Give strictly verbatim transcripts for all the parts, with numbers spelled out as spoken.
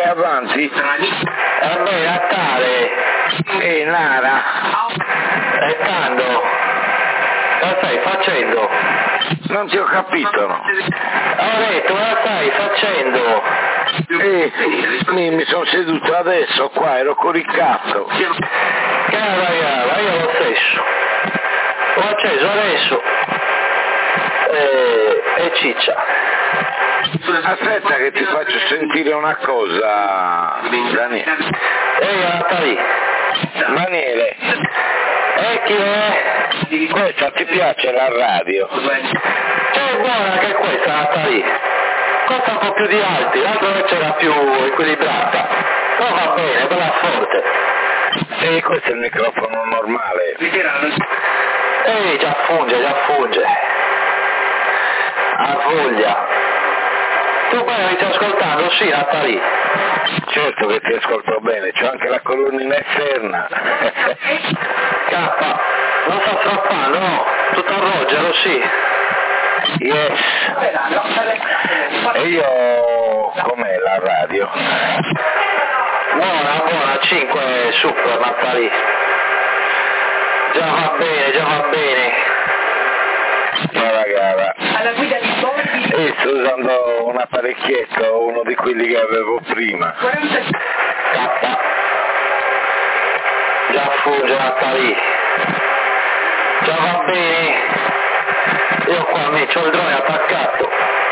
avanti? Vabbè, Natale. E Nara? E quando? Cosa stai facendo? Non ti ho capito, no? Ho detto, cosa stai facendo? Eh, mi, mi sono seduto adesso qua, ero con il cazzo. Cara, cara, io lo stesso. Ho acceso adesso. E, e ciccia. Aspetta che ti faccio sentire una cosa, Daniele. Ehi, Natali. Daniele. E chi è? Questa ti piace la radio? È buona anche questa, Natali. Costa un po' più di altri, l'altro invece era più equilibrata. Però va bene, bella forte. E questo è il microfono normale. Ehi, già funge, già funge. Ha voglia. Tu poi mi stai ascoltando? Sì, Natali. Certo che ti ascolto bene, c'ho anche la colonnina esterna. K, non sta strappando, no? Tutto a Rogero, sì. Yes. E io com'è la radio? Buona, buona, cinque super, Natali. Già va bene, già va bene. Cara gara. Alla guida di Borghi. E sto usando un apparecchietto, uno di quelli che avevo prima. K. Già funge, Natali. Già va bene. Io qua mi c'ho il drone attaccato.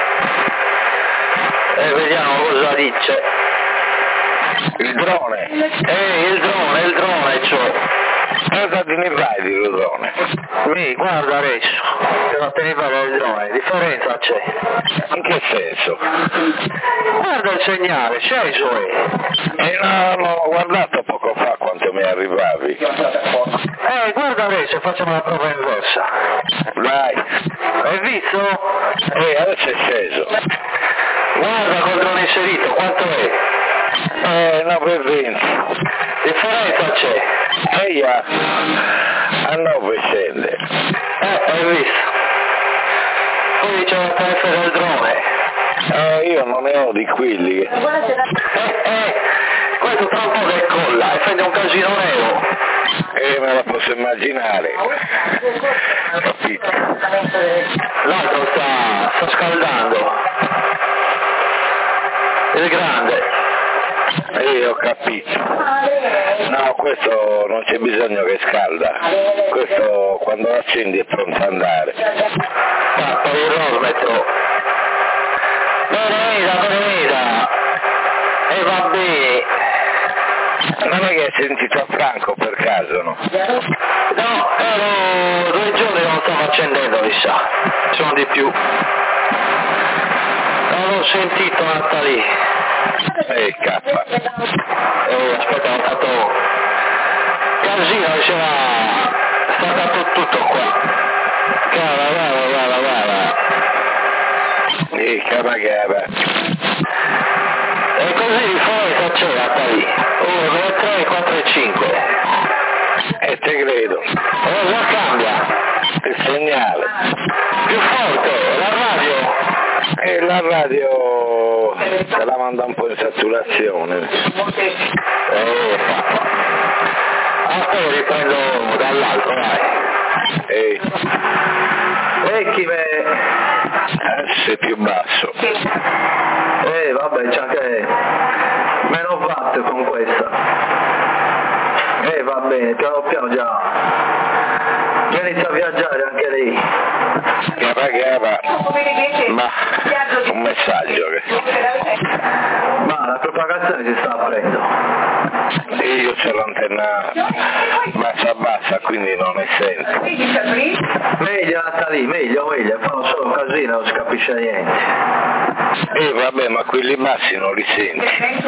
E vediamo cosa dice. Il drone? Ehi, il drone, il drone c'ho. Cosa te ne fai di drone? Mi guarda adesso, se non te ne fai del drone, differenza c'è. In che senso? Guarda il segnale, sceso è. E no, no, ho guardato poco fa quanto mi arrivavi. Eh, guarda adesso, facciamo la prova inversa. Dai. Hai visto? E adesso è sceso. Guarda col drone inserito, quanto è? Eh, nove e venti. Differenza c'è. Ehi, a nove scende. Eh, hai visto? Poi c'è la tariffa del drone. Eh, io non ne ho di quelli. Eh, eh, questo tra un po' che colla e prende un casino nero. Eh, me la posso immaginare. Capito? L'altro sta, sta scaldando. Il grande. Eh, ho capito. No, questo non c'è bisogno che scalda. Questo quando lo accendi è pronto ad andare. Ah, poi il rosmetro. Benvenuta, benvenuta. E va bene. Non è che hai sentito a Franco per caso, no? No, ero due giorni che non stavo accendendo, mi sa. Sono di più. Non l'ho sentito, Natali. Eh, K. Eh, aspetta, ho fatto casino, diceva, sta dato tutto qua. Cara, cara, cara, cara. Eh, cara, cara. E così di forza c'è, Natali. uno, due, tre, quattro e cinque. E te credo. E cosa cambia? Il segnale. Più forte, la radio. E la radio te la manda un po' in saturazione. Eh, aspetta, riprendo dall'altro, vai. Ehi. E chi me... Eh, sei più basso. Eh, vabbè, c'è anche meno watt con questa. Eh, va bene, piano piano già. Già inizia a viaggiare anche lei. Gara, gara. Ma un messaggio che... Ma la propagazione si sta aprendo. E io c'ho l'antenna bassa bassa, quindi non ne sento. Meglio Natali, meglio, meglio, fanno solo casino, non si capisce niente. E vabbè, ma quelli bassi non li senti.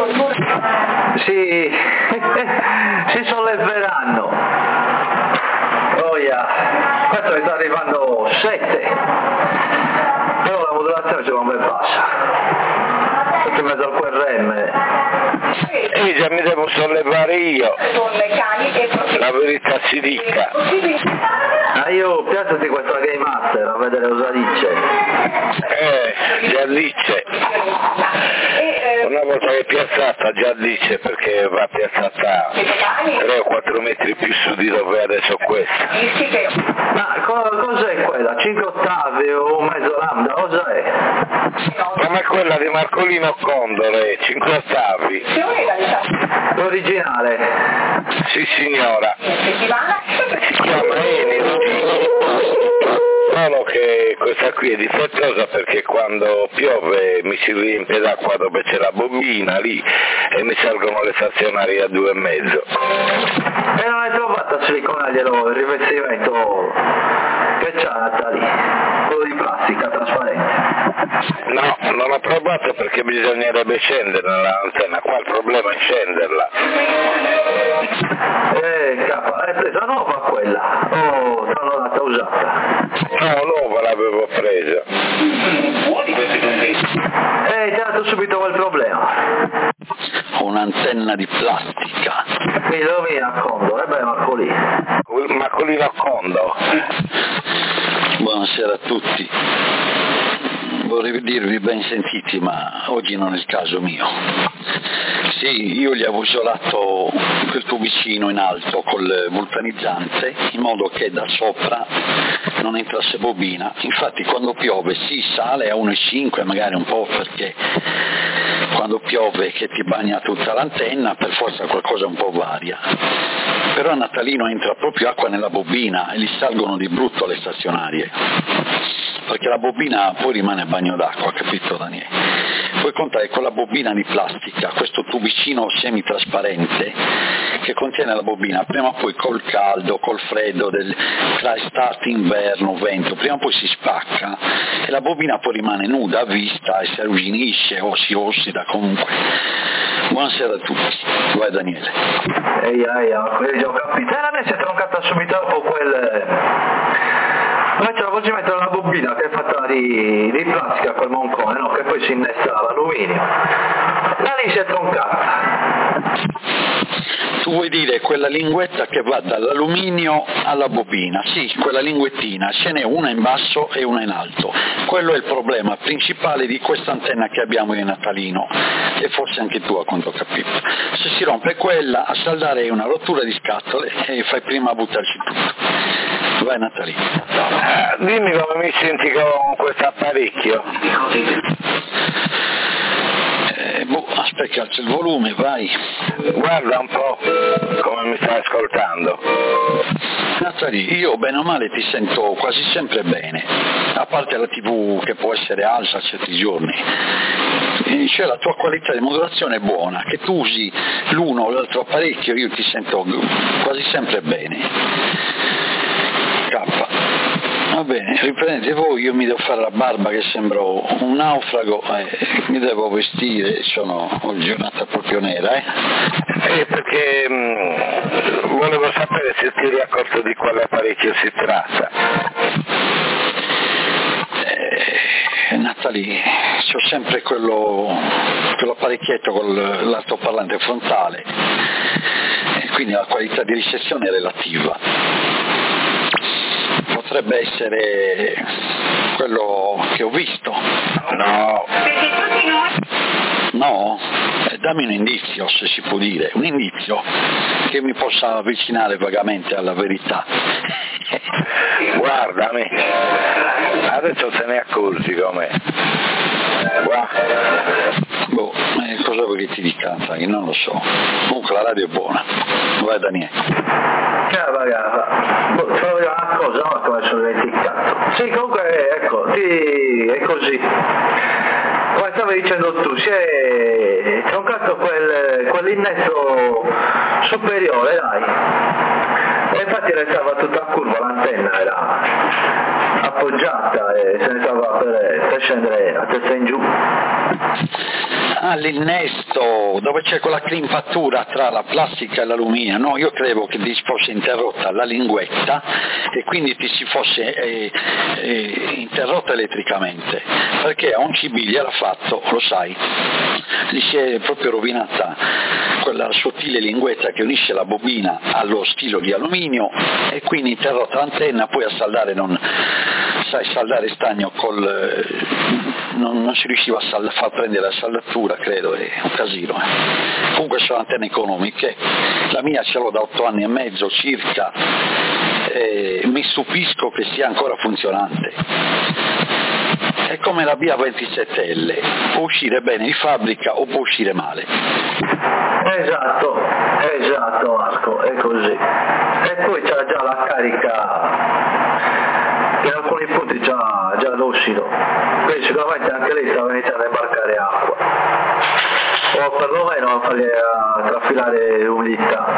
Si, si solleveranno. Oh yeah. Questo mi sta arrivando sette. Però la modulazione secondo me bassa. Perché in mezzo al Q R M. E già mi devo sollevare io. La verità si dica. Ah, io piazzati questa Game Master a vedere cosa dice. Eh, già dice. Una volta che è piazzata già dice perché va piazzata tre o quattro metri più su di dove è adesso questa. Ma co- cos'è quella? cinque ottavi o un mezzo lambda? Cos'è? Come quella di Marcolino Condore, cinque ottavi. L'originale? Sì signora. Si chiama Energy. Solo che questa qui è difettosa perché quando piove mi si riempie d'acqua dove c'è la bobina lì e mi salgono le stazionarie a due e mezzo. E non hai provato a siliconarglielo il rivestimento che c'ha Natali? Quello di plastica trasparente? No, non ho provato perché bisognerebbe scenderla l'antenna, qua il problema è scenderla. Eh, capa, hai presa nuova quella? Oh, te l'ho data usata? No, nuova l'avevo presa. Eh, ti ha dato subito quel problema. Un'antenna di plastica. Illumina a Condo, eh beh, Marcolì. Marcolino Condo. Buonasera a tutti. Vorrei dirvi ben sentiti, ma oggi non è il caso mio. Sì, io gli avevo isolato quel tubicino in alto col vulcanizzante in modo che da sopra non entrasse bobina. Infatti quando piove si sale a uno virgola cinque, magari un po' perché quando piove che ti bagna tutta l'antenna per forza qualcosa un po' varia. Però a Natalino entra proprio acqua nella bobina e gli salgono di brutto le stazionarie, perché la bobina poi rimane a bagno d'acqua, capito Daniele? Puoi contare con la bobina di plastica, questo tubicino semitrasparente che contiene la bobina, prima o poi col caldo, col freddo, del, tra estate, inverno, vento, prima o poi si spacca e la bobina poi rimane nuda a vista e si arrugginisce o si ossida comunque. Buonasera a tutti, vai Daniele. Ehi, ehi, ehi, ho capito, e adesso è troncata subito dopo quel... Invece la voce mettere una bobina che è fatta di, di plastica col moncone, no? Che poi si innesta all'alluminio. La lì si è troncata. Tu vuoi dire quella linguetta che va dall'alluminio alla bobina? Sì, quella linguettina, ce n'è una in basso e una in alto. Quello è il problema principale di questa antenna che abbiamo in Natalino, e forse anche tu a quanto ho capito. Se si rompe quella, a saldare è una rottura di scatole e fai prima a buttarci tutto. Vai Natalino. Uh, dimmi come mi senti con questo apparecchio. Eh, boh, aspetta che alzo il volume, vai. Guarda un po' come mi stai ascoltando. Natali, io bene o male ti sento quasi sempre bene, a parte la tivù che può essere alta certi giorni. E cioè la tua qualità di modulazione è buona, che tu usi l'uno o l'altro apparecchio io ti sento quasi sempre bene. K. Va bene, riprendete voi, io mi devo fare la barba che sembro un naufrago, eh, mi devo vestire, sono ho giornata proprio nera, eh? Eh, perché mh, volevo sapere se ti eri accorto di quale apparecchio si tratta. Eh, Natali, c'ho sempre quello, quell'apparecchietto con l'altoparlante frontale, e quindi la qualità di ricezione è relativa. Potrebbe essere quello che ho visto. No. No? Eh, dammi un indizio, se si può dire, un indizio che mi possa avvicinare vagamente alla verità. Guardami, adesso te ne accorgi com'è. Guarda. Boh, eh, cosa vuoi che ti dica? Sai, non lo so. Comunque la radio è buona. Vai Daniele. Ciao ragazza, boh, ti voglio dire una cosa, no? Come sono dimenticato. Sì, comunque, ecco, ti... è così. Come stavi dicendo tu, si è troncato quel, quell'innesto superiore, dai. E infatti restava tutta a curva, l'antenna era appoggiata e se ne stava per, per scendere a testa in giù. Ah, l'innesto, dove c'è quella crimpatura tra la plastica e l'alluminio. No, io credo che ti fosse interrotta la linguetta e quindi ti si fosse eh, eh, interrotta elettricamente, perché a un C B gliel'ha fatto, lo sai, gli si è proprio rovinata quella sottile linguetta che unisce la bobina allo stilo di alluminio e quindi interrotta l'antenna, poi a saldare non sai saldare stagno col non, non si riusciva a sal- far prendere la saldatura, credo, è un casino. Eh. Comunque sono antenne economiche, la mia ce l'ho da otto anni e mezzo circa, e mi stupisco che sia ancora funzionante. È come la B A ventisette L, può uscire bene di fabbrica o può uscire male. Esatto, esatto Marco, è così. E poi c'ha già la carica, in alcuni punti già, già lucido, quindi sicuramente anche lei stava iniziando a imbarcare acqua, o perlomeno a fargli a trafilare umidità.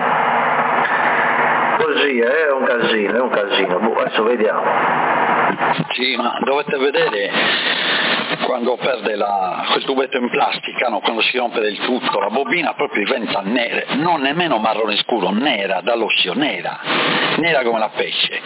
Così è un casino, è un casino, boh, adesso vediamo. Sì, ma dovete vedere quando perde la, quel tubetto in plastica, no? Quando si rompe del tutto, la bobina proprio diventa nera, non nemmeno marrone scuro, nera, dall'ossio, nera, nera come la pesce.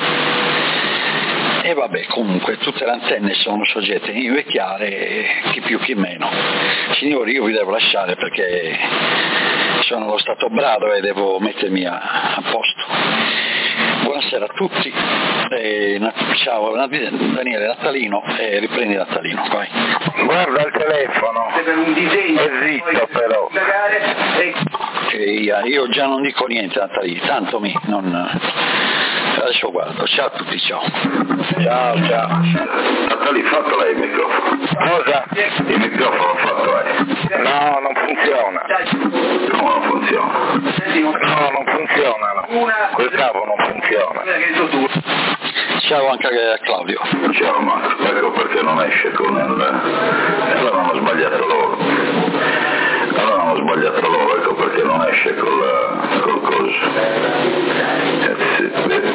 E vabbè, comunque tutte le antenne sono soggette a invecchiare, chi più chi meno. Signori, io vi devo lasciare perché sono allo stato brado e devo mettermi a, a posto. Buonasera a tutti, e, ciao Daniele Natalino, e riprendi Natalino, vai. Guarda il telefono, è zitto però. Okay, io già non dico niente Natalino, tanto mi, non... adesso guardo, ciao a tutti, ciao. Ciao, ciao. Natalino, fatto lei il microfono? Cosa? Il microfono fatto lei? No, non funziona. Come non funziona? No, non funziona, no. Quel cavo non funziona. Ciao anche a Claudio. Ciao Marco, ecco perché non esce con il... allora hanno sbagliato loro. Allora hanno sbagliato loro, ecco perché non esce col, col coso. Eh, sì,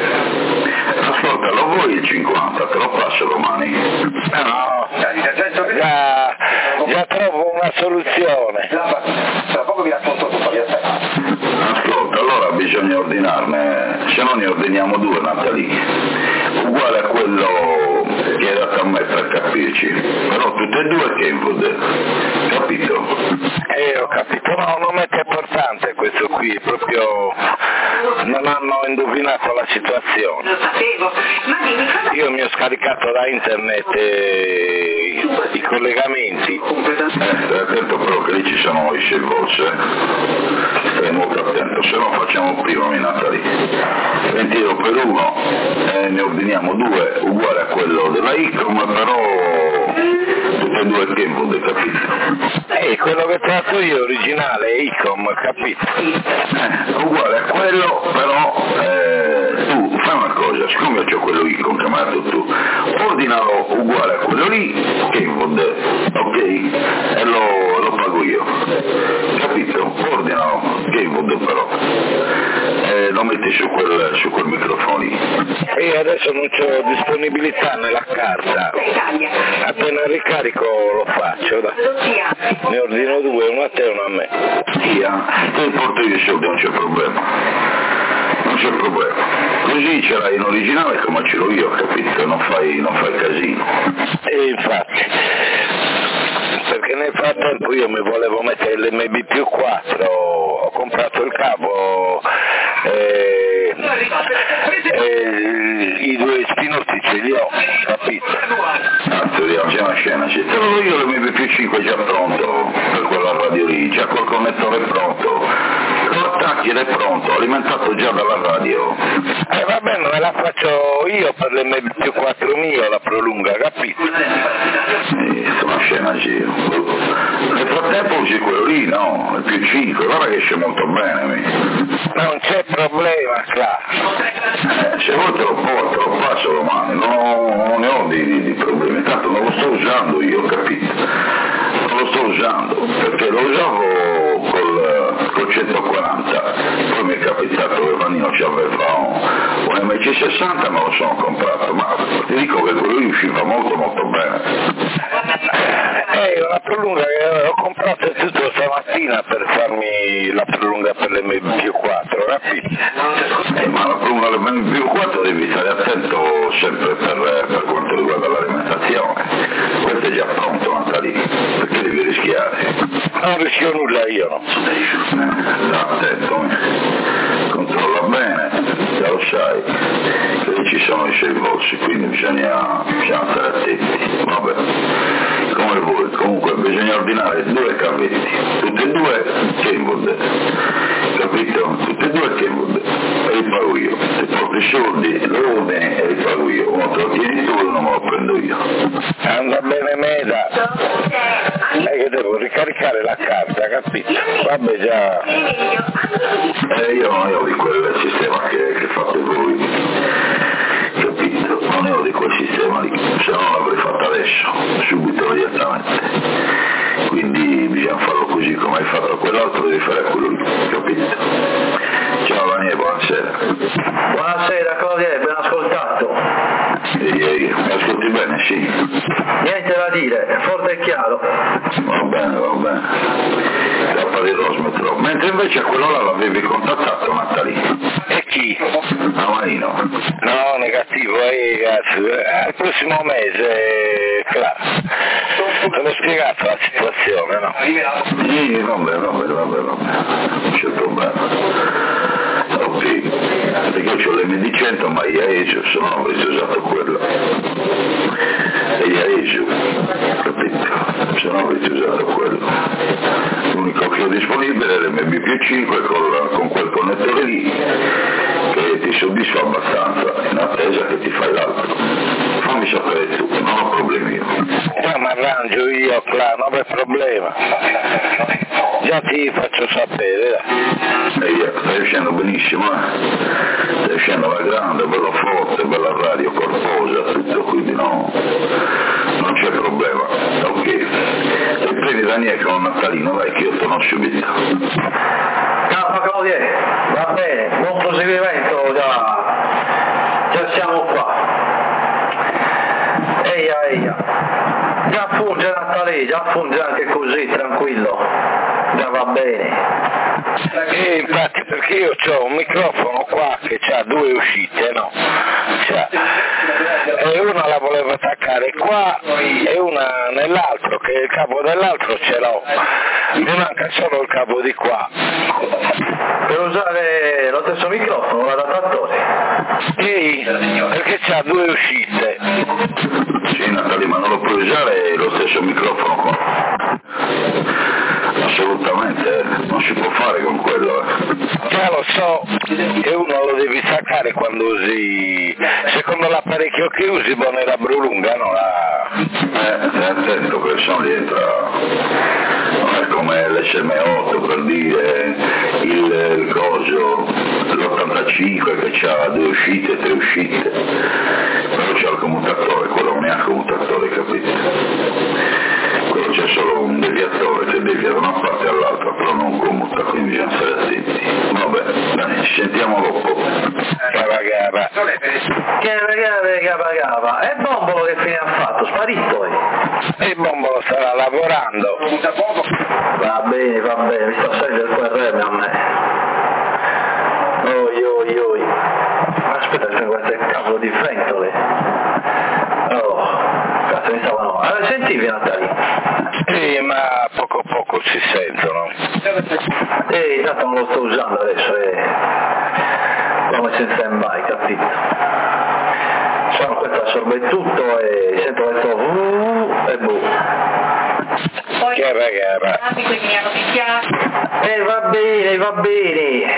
ascolta, lo vuoi il cinquanta? Te lo passo domani? No, già, già trovo una soluzione. Tra poco vi racconto tutto, vi aspetto. Ascolta, allora bisogna ordinarne, se no ne ordiniamo due Natalì, uguale a quello che hai dato a me per capirci, però tutte e due Kenwood, capito? Eh, ho capito, no, non è che è importante questo qui, proprio non hanno indovinato la situazione. Lo sapevo, ma dimmi cosa... Io mi ho scaricato da internet eh, i collegamenti. Eh, stai attento però che lì ci sono i scelvolse, stai molto attento, se no facciamo prima i Natali. venti euro per uno, eh, ne ordiniamo due, uguale a quello della Icom, però tutte e due il tempo, capito? Eh, quello che tratto io originale è Icom, capito? Eh, uguale a quello, però eh, tu fai una cosa, siccome io ho quello Icom che mi hai dato tu, ordinalo uguale a quello lì, Kenwood, ok? E lo, lo pago io, capito? Ordinalo, Kenwood però, e lo metti su quel, su quel microfono lì. E adesso non c'ho disponibilità nella carta, appena ricarico lo faccio, dai. Ne ordino due, uno a te e uno a me. Via, te porto io i soldi, non c'è problema. Non c'è problema. Così ce l'hai in originale come ce l'ho io, capito? Non fai, non fai casino. E infatti, perché nel frattempo io mi volevo mettere l'M B più quattro, ho comprato il cavo, eh, eh, i due spinotti ce li ho, capito? Cazzo, c'è una scena, se te lo do io l'M B più cinque già pronto, per quella radio lì, già col connettore pronto, lo attacchi ed è pronto, alimentato già dalla radio. Eh vabbè, non me la faccio io per l'M B più quattro mio, la prolunga, capito? Sì, una scena giro. Nel frattempo usi quello lì, no? Il più cinque, guarda che esce molto bene. Mi. Non c'è problema, Cla. Eh, se vuoi te lo porto, lo passo domani, no, non ne ho di, di, di problemi, tanto non lo sto usando io, capito? Non lo sto usando, perché lo usavo col, col centoquaranta, poi mi è capitato che Vanino ci aveva un, un M C sessanta, me lo sono comprato, ma ti dico che quello lì usciva molto molto bene. Eh, una prolunga che ho comprato tutto stamattina per farmi la prolunga per l'M B più quattro, capito? Eh, ma la prolunga dell'M B più quattro devi stare attento sempre per, per quanto riguarda l'alimentazione. Questo è già pronto, Natalì, perché devi rischiare. Non rischio nulla io, no? Eh, sta attento, eh. Controlla bene, già lo sai, che lì ci sono i sei volsi, quindi bisogna, bisogna stare attenti. Vabbè, come vuoi. ordinare due cavetti, tutti e due Kenwood, capito? Tutti e due Kenwood, e li pago io. Se porti i soldi, loro bene e li pago io, uno te lo tieni tu e uno me lo prendo io. Anda bene Meda, è che devo ricaricare la carta, capito? Vabbè già. Eh, io non ero di quel sistema che, che fate voi, capito? Non ero di quel sistema lì, se no l'avrei fatto adesso, subito, immediatamente. Quindi bisogna farlo così come hai fatto a quell'altro, devi fare a quello lì, capito? Ciao Daniele, buonasera. Buonasera Claudia, ben ascoltato. Ehi, ehi, mi ascolti bene, sì? Niente da dire, forte e chiaro. Va bene, va bene. Cappa di Rosmetro. Mentre invece a quell'ora l'avevi contattato Natalino. E chi? A Marino. No, negativo, eh, ragazzi, al prossimo mese, claro. Te l'ho spiegato la situazione, no? Sì, vabbè, vabbè, vabbè, vabbè. Non c'è problema. Ok, perché io ho l'M D cento ma io Aegio, se no avresti usato quello. E io Aegio, capito? Se no avresti usato quello. L'unico che ho disponibile è l'M B più cinque con, con quel connettore lì che ti soddisfa abbastanza, in attesa che ti fai l'altro. Fammi sapere tu, non ho problemi io. Eh, ma arrangio io, claro, non c'è problema. Già ti faccio sapere, dai. E io, stai uscendo benissimo, eh? Stai uscendo alla grande, bella forte, bella radio corposa, tutto, quindi no, non c'è problema. Ok, se prendi Daniele con Natalino, vai che io torno subito. Ciao Claudia, va bene, buon proseguimento, già, già siamo qua. Eia, eia, già funge Natale, già funge anche così, tranquillo, già va bene. E infatti perché io ho un microfono qua che ha due uscite, no? C'ha. E una la volevo attaccare qua e una nell'altro, che il cavo dell'altro ce l'ho, mi manca solo il cavo di qua. Per usare lo stesso microfono, l'adattatore? Sì, perché c'ha due uscite. Sì Natalia, ma non lo puoi usare lo stesso microfono qua? Assolutamente, non si può fare con quello. Eh. Già lo so, e uno lo devi staccare quando usi, secondo l'apparecchio che usi, buona era brulunga, no? La... Eh, stai attento che se non rientra, non è come l'S M otto per dire, il, il coso, l'ottantacinque che ha due uscite, tre uscite, quello c'ha il commutatore, quello non è il commutatore, capito? Quello c'è solo un deviatore che devia da una parte all'altra, però non commuta, quindi bisogna stare attenti. Vabbè, dai, ci sentiamo dopo. Gava gava. Che ragazzi, gava gava. E Bombolo che fine ha fatto? Sparito eh? E Bombolo starà lavorando. Va bene, va bene, mi sta sempre il Q R M a me. Oi oi oi. Aspetta, aspetta, questo è il cavolo di ventole. Oh, cazzo mi stavano. Allora, sentivi Natalia? Sì, ma poco poco si sentono. Eh, intanto non lo sto usando adesso, eh. L'ho messo in stand-by, capito? Sono questo assorbe tutto e sento questo uh, e boh. Chiara chiara. E va bene, va bene.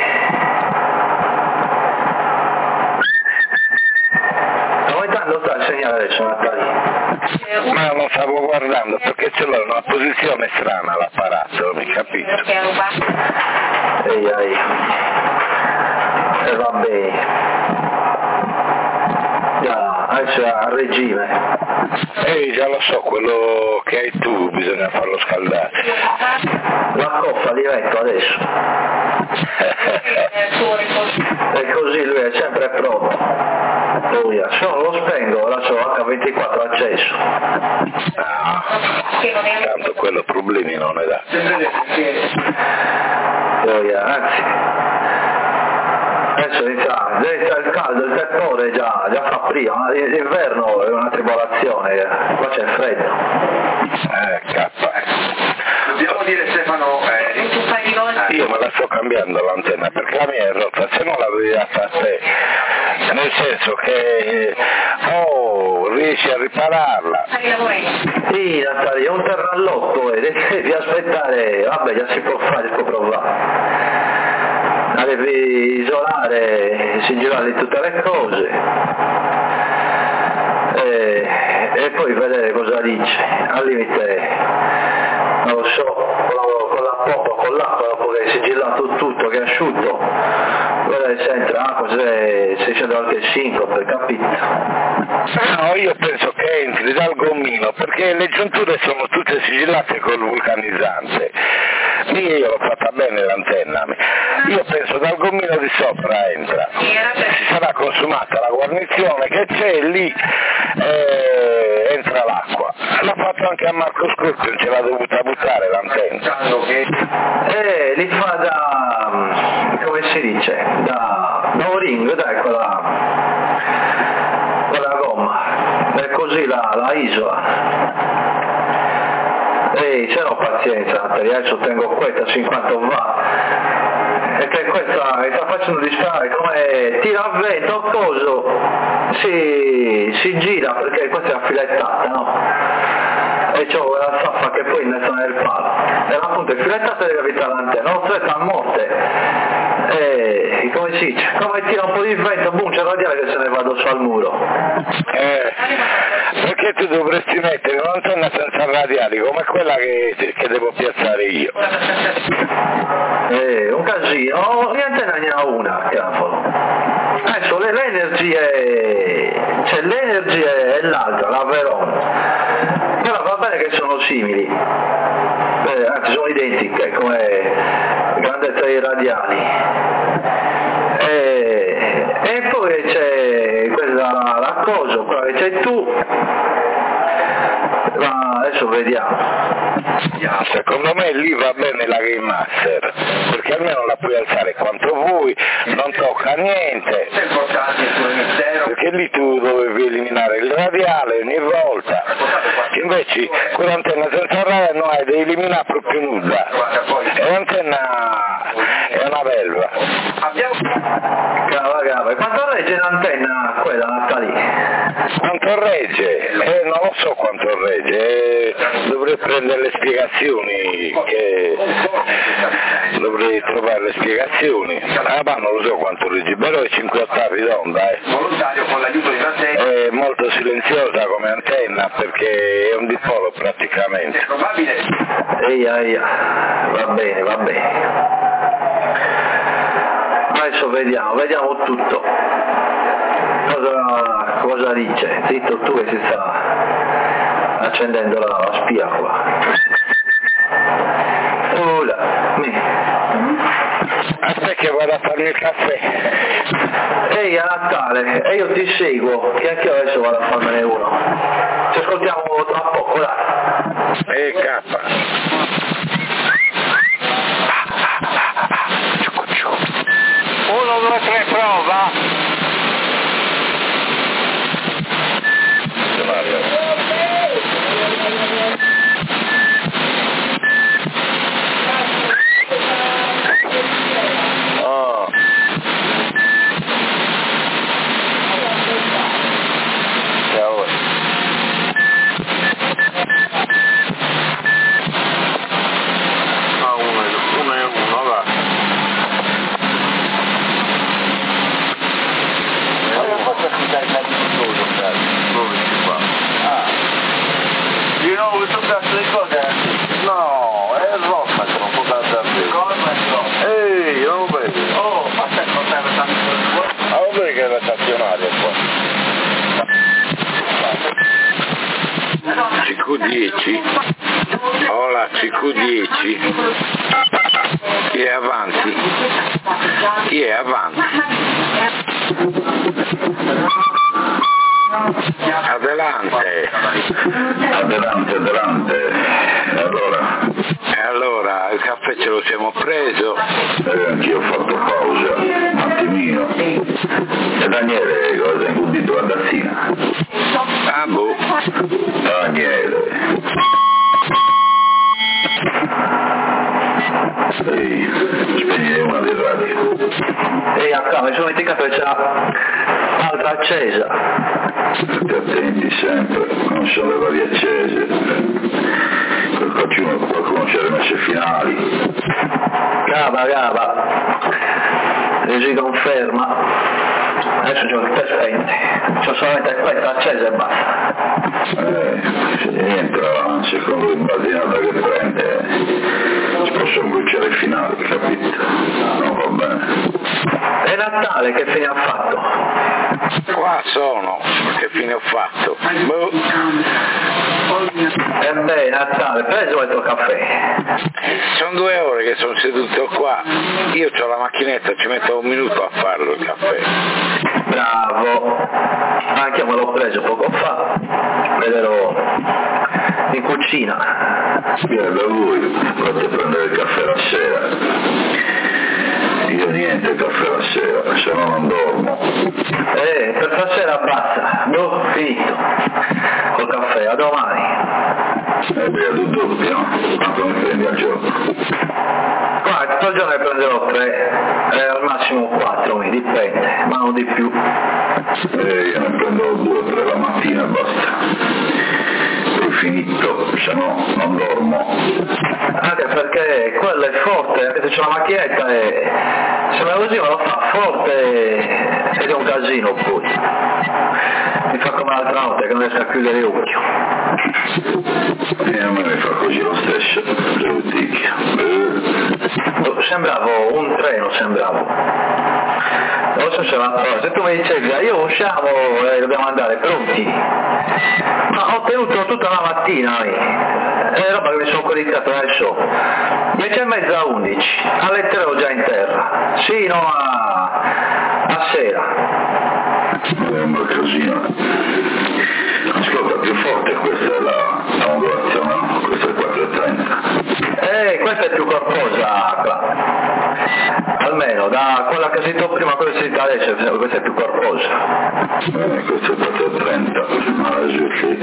Come tanto sta il segnale adesso, Natalia? Ma lo stavo guardando perché ce l'ho in una posizione strana l'apparato, mi capito? Ehi, ehi. E va bene. Già, adesso è a regime. Ehi, già lo so, quello che hai tu bisogna farlo scaldare. La coppa di vento adesso. E così lui è sempre pronto. Lui se non lo spengo, lascio acca ventiquattro acceso. No, tanto quello problemi non ne dà. Poi, anzi, adesso inizia, inizia il caldo, il tepore già, già fa prima, l'inverno è una tribolazione, qua c'è il freddo. Eh, cappa. Dobbiamo dire Stefano, eh, io me la sto cambiando l'antenna perché la mia è rotta, se non l'avevi data a te nel senso che oh, riesci a ripararla. Sì, Natalia, è un terrallotto e devi aspettare, vabbè, già si può fare, si può provare. La devi isolare, sigillare tutte le cose e, e poi vedere cosa dice. Al limite, non lo so, con la, con la pompa, con l'acqua, dopo che hai sigillato tutto, che è asciutto, vedere se entra acqua, se, se c'è qualche sincope, capito? No, io penso che entri dal gommino, perché le giunture sono tutte sigillate col vulcanizzante. Lì io l'ho fatta bene l'antenna, io penso dal gommino di sopra entra, si sarà consumata la guarnizione che c'è lì, eh, entra l'acqua. L'ha fatto anche a Marco Scorpio, ce l'ha dovuta buttare l'antenna. Eh, li fa da, come si dice, da, da un ring, dai, quella, quella gomma, e così la, la isola. Ehi, se no pazienza, adesso tengo questa cinquanta watt, e che questa mi sta facendo disparare, come tira a vento, coso, si, si gira perché questa è affilettata, no? E c'ho la staffa che poi innesta nel palo, e appunto è filettata e deve evitare l'antenna, l'ho stretta a morte, e come si dice, come tira un po' di vento, boom, c'è il radiale che se ne va addosso al muro. Eh, perché tu dovresti mettere un'antenna senza radiali come quella che, che devo piazzare io? Eh, un casino, di antenna ne ha una, cavolo. Adesso le, le energie, cioè l'energia e l'altra, la Veron, però va bene che sono simili, eh, anzi sono identiche come grandezza dei radiali, e, e poi c'è quella, la cosa, quella che c'hai tu, ma adesso vediamo. Secondo me lì va bene la Game Master, perché almeno la puoi alzare quanto vuoi, non tocca niente, perché lì tu dovevi eliminare il radiale ogni volta, invece quell'antenna senza radiale no, hai, devi eliminare proprio nulla, e l'antenna è una belva. Cava, cava, quanto regge l'antenna quella, Natalia? Quanto regge? Eh, non lo so quanto regge, eh, dovrei prendere le spiegazioni, che dovrei trovare le spiegazioni. Ah, ma non lo so quanto regge, però è cinque ottavi d'onda, eh. È molto silenziosa come antenna perché è un dipolo praticamente. Eia, eia, va bene, va bene. Adesso vediamo, vediamo tutto. Cosa, cosa dice? Zitto tu che si sta accendendo la, la spia qua. Oh là, mi. Aspetta che vado a farmi il caffè. Ehi, a Natale, e io ti seguo, che anche io adesso vado a farmene uno. Ci ascoltiamo tra poco, dai. E cappa. Uno, due, tre, prova. Oh. Ciao. Ah, uno, uno e uno, va. Di nuovo questo cazzo di cose? No, è il rossa che non può dare da te. Come è il rossa? Ehi, non lo vedi? Oh, ma stai non stai mettendo qua? Ah, lo vedi che è la stazionaria qua? C Q dieci? Hola, C Q dieci? Chi è avanti? Chi è avanti? Adelante. Adelante, adelante. Allora. E allora, il caffè ce lo siamo preso. Eh, anch'io ho fatto pausa, un attimino. E Daniele cosa hai imbudito la tazzina? Ah boh. Daniele. Ehi, spegni una di radio. E a qua mi sono dimenticato che c'era l'altra accesa. State attenti sempre, non sono le varie accese. Qualcuno, qualcuno ci ha rimesso i finali. Cava, cava. E si conferma. Adesso c'ho tutte spente, c'ho solamente questa accesa e basta. Eh, se entra secondo il basinata che prende, si possono bruciare i finali, capito? Non va bene. E Natale che fine ha fatto? Qua sono, che fine ho fatto? Boh. E beh, Natale, preso il tuo caffè. Sono due ore che sono seduto qua, io ho la macchinetta, ci metto un minuto a farlo il caffè. Bravo, anche io me l'ho preso poco fa, vedrò in cucina. Viene da voi, fate prendere il caffè la sera. Io niente caffè la sera, se no non dormo. Eh, per stasera basta, boh, finito. Col caffè, a domani. E bevo doppio, quanto mi prendi al giorno? Guarda, tutto il giorno ne prenderò tre, eh, al massimo quattro, mi dipende, ma non di più. E io ne prendo due o tre la mattina e basta. Poi finito, se no non dormo. Anche perché quello è forte, anche se c'è una macchinetta e se me così me lo fa forte ed è un casino poi. Mi fa come l'altra notte che non riesco a chiudere occhio. E a me mi fa così lo stesso, devo dire. Oh, sembravo un treno, sembravo. Non so se va, se tu mi dicevi, io usciamo e dobbiamo andare pronti. Ma ho tenuto tutta la mattina, è roba che mi sono coricato adesso. dieci e mezza, undici, alle tre ero già in terra, sino a, a sera. È un bel casino. Ascolta, più forte questa è la, la modulazione, no? Questa è quattro e trenta. Eh, questa è più corposa, almeno da quella che sento prima a quella che sento adesso, questa è più corposa. Eh, questa è quattro e trenta, ma adesso sì.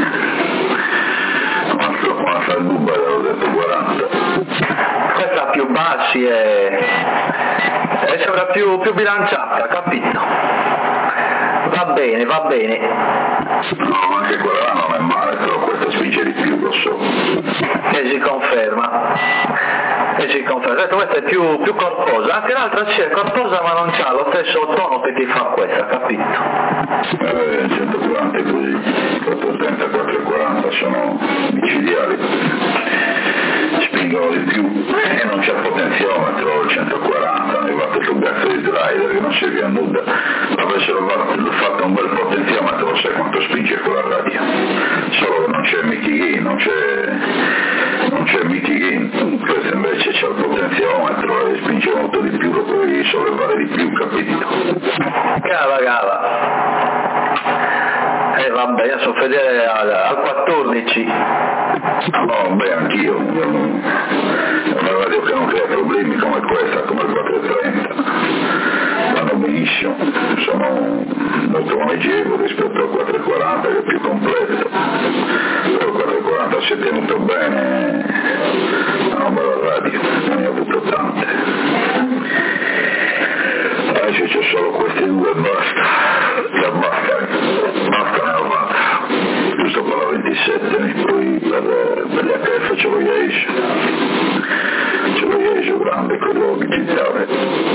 Ma fa il buba l'ho detto quaranta. Questa ha più bassi e, e sembra più, più bilanciata, capito? Va bene, va bene. No, anche quella là non è male, però questa spinge di più, lo so. E si conferma. E si conferma. Detto, questa è più, più corposa, anche l'altra sì è corposa ma non c'ha lo stesso tono che ti fa questa, capito? Eh, centoquaranta è così, quattro e trenta, quattro e quaranta sono micidiali. Spingono di più e non c'è potenziometro il centoquaranta, mi va tutto un cazzo di driver che non serve a nulla. Avessero fatto un bel potenziometro, sai quanto spinge quella radio, solo che non c'è mitighin, non c'è non c'è mitighin, questo invece c'è il potenziometro e spinge molto di più, lo puoi sollevare di più, capito? Cava, cava. Eh vabbè, io sono fedele al, al quattordici. No, beh, anch'io. È una radio che non crea problemi come questa, come il quattro e trenta. Vanno benissimo, sono molto maneggevoli rispetto al quattro e quaranta che è più completo. Però il quattro e quaranta si è tenuto bene, è una bella radio, ne ho avuto tante. Adesso c'è solo queste due e basta, già basta, basta ne ho fatta. Giusto per la ventisette, poi per, per gli H F ce lo Yesh, ce lo Yesh grande, quello digitale.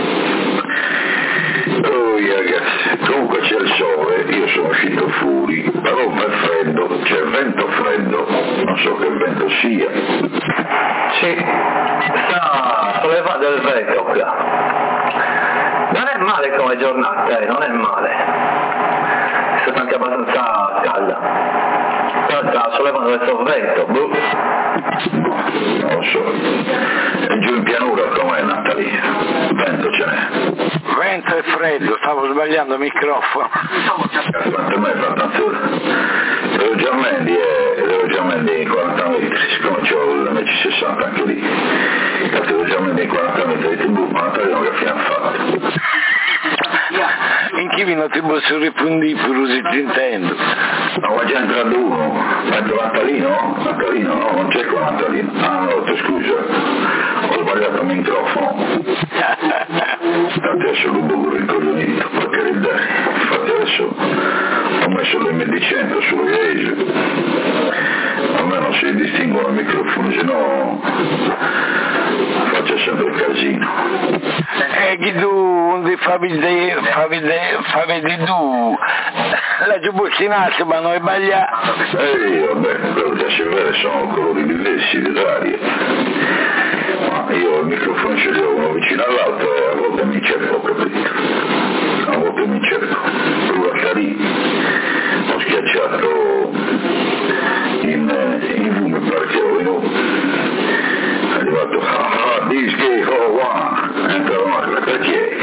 Oh ragazzi, comunque c'è il sole, io sono uscito fuori, però fa freddo, c'è vento freddo, non so che vento sia. Sì, sta sollevando il vento qua. Non è male come giornata, eh, non è male. È stata anche abbastanza calda. Però sta sollevando questo vento, boh. Non lo so. E giù in pianura com'è Natalì? Vento ce n'è. Vento e freddo, stavo sbagliando il microfono. Quanto me fa tanto? Devo già mendi e devo già mendi quaranta metri, siccome c'ho l'M C sessanta anche lì. Devo già mendi quaranta metri di tivù, ma Natalì non che fine ha fatto? In chi non ti posso rispondere pure se ti intendo. No, ma già entrato uno, metto Natalino? Natalino, no, non c'è con Natalino. Ah no, ti scusa, ho sbagliato il microfono. adesso lo buco rincoglionito, per carità, infatti adesso ho messo l'emme di cento sullo Iese, almeno si distinguono i microfoni, se no faccio sempre casino. E chi tu fa vedere, fa vedere, fa vedere tu, la giubbuscinazza ma non è sbagliato. Eh, vabbè, quello che si vede sono colori diversi dell'aria. Ma io il microfono ce li ho uno vicino all'altro e a volte mi cerco, capito? A volte mi cerco. L'altra lì ho schiacciato in, in V, mi pare che ero in U. È arrivato, ah, ah, dischi, oh, wow, entra una, perché?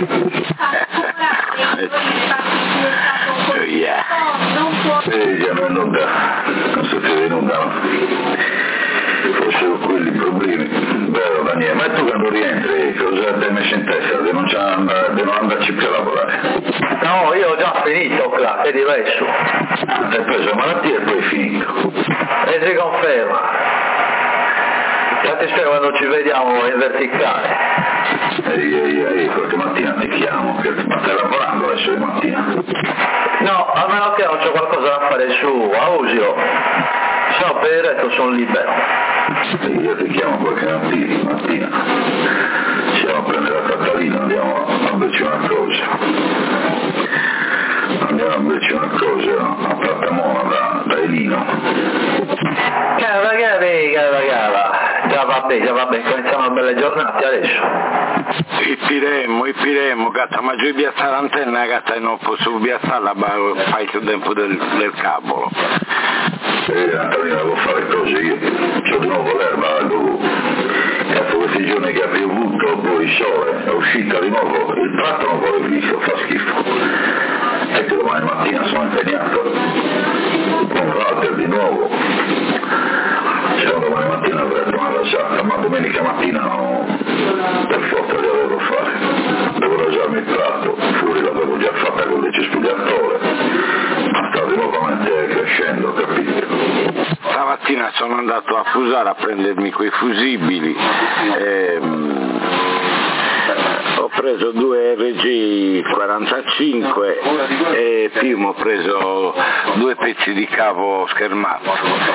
Oh, yeah. E già non onda, non so se non onda, fossero quelli i problemi. Vero Daniele, ma tu quando rientri cosa ti hai messo in testa? Di non, di non andarci più a lavorare? No, io ho già finito, Clark, è diverso. Hai preso la malattia e poi è finito. E si conferma. Già ti spiego quando ci vediamo in verticale. Ehi, ehi, ehi, qualche mattina ti chiamo, ma stai lavorando adesso di mattina? No, a meno che non c'è qualcosa da fare su Ausio, se no per il resto sono libero. Ehi, io ti chiamo qualche mattina, mattina. Siamo a prendere la Catalina, andiamo a berci una cosa. Andiamo a berci una cosa a Plattamona da, da Elino. Cava, cava, cava, cava. Già vabbè, già vabbè, cominciamo a belle giornate adesso. Ippiremo, ippiremo, gatta, ma giù piazza l'antenna, gatta, e non posso piazzarla, ma fai il tempo del, del cavolo. E Antonina devo fare cose io, c'ho di nuovo l'erba, devo... Cazzo, questi giorni che ha piovuto, poi il sole, è uscita di nuovo, il tratto non vuole visto, fa schifo. E che domani mattina sono impegnato con Walter di nuovo. Se no domani mattina avrei una rasata, ma domenica mattina no, per forza li devo fare. Devo rasarmi il tratto, fuori l'avevo già fatta con il cespugliatore, ma sta di nuovamente crescendo, capito? Stamattina sono andato a Fusara a prendermi quei fusibili, ehm, ho preso due R G quarantacinque e più ho preso due pezzi di cavo schermato.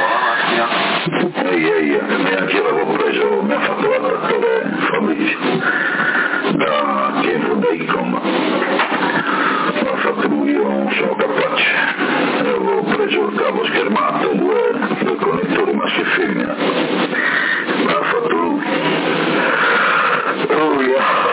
Ehi, ehi, neanche io l'avevo preso, mi ha fatto l'attrattore Fabrizio, da Chiesa Bacon, l'ha fatto lui, io non sono capace, e avevo preso il cavo schermato, due, due connettori maschio e femmina, me l'ha fatto lui. Oh yeah.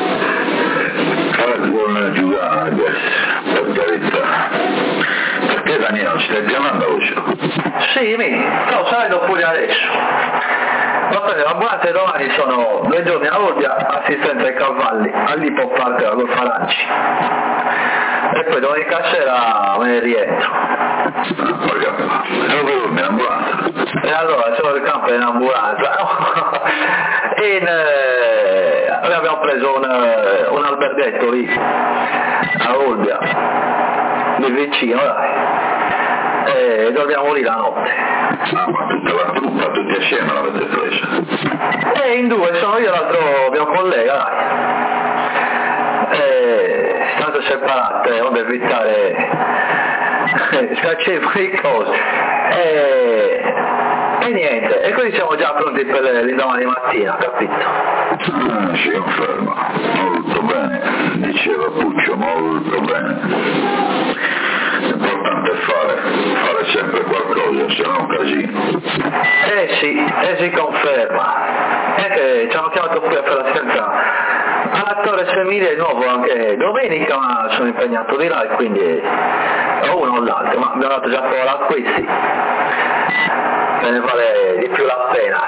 Buona giocare, per carità. Perché Daniele, ci stai chiamando oggi? Sì, mi, no, sarai pure adesso. Va bene, l'ambulanza domani sono due giorni a Olbia, assistenza ai cavalli, all'Hippo Park della Golf Aranci. E poi domenica sera me ne rientro. Ah, porca, e dove dormi in ambulanza? E allora, sono il campo in ambulanza. In, eh, noi abbiamo preso un, un alberghetto lì, a Olbia, lì vicino, dai. E dormiamo lì la notte. Ah, ma tutta la truppa, tutti assieme l'avete presa? E in due, sono io e l'altro mio collega, dai. E state separate, onde evitare scacciare cose. E, e niente, e così siamo già pronti per l'indomani mattina, capito? Ah, si conferma, molto bene, diceva Puccio, molto bene. L'importante è fare, fare sempre qualcosa, se no è un casino. Eh sì, e si conferma. È che ci hanno chiamato qui a fare l'assistenza all'attore femminile nuovo anche domenica, ma sono impegnato di là e quindi o uno o l'altro, ma abbiamo dato già per l'acquisti. Me ne vale di più la pena.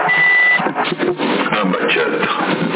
Ah beh, certo,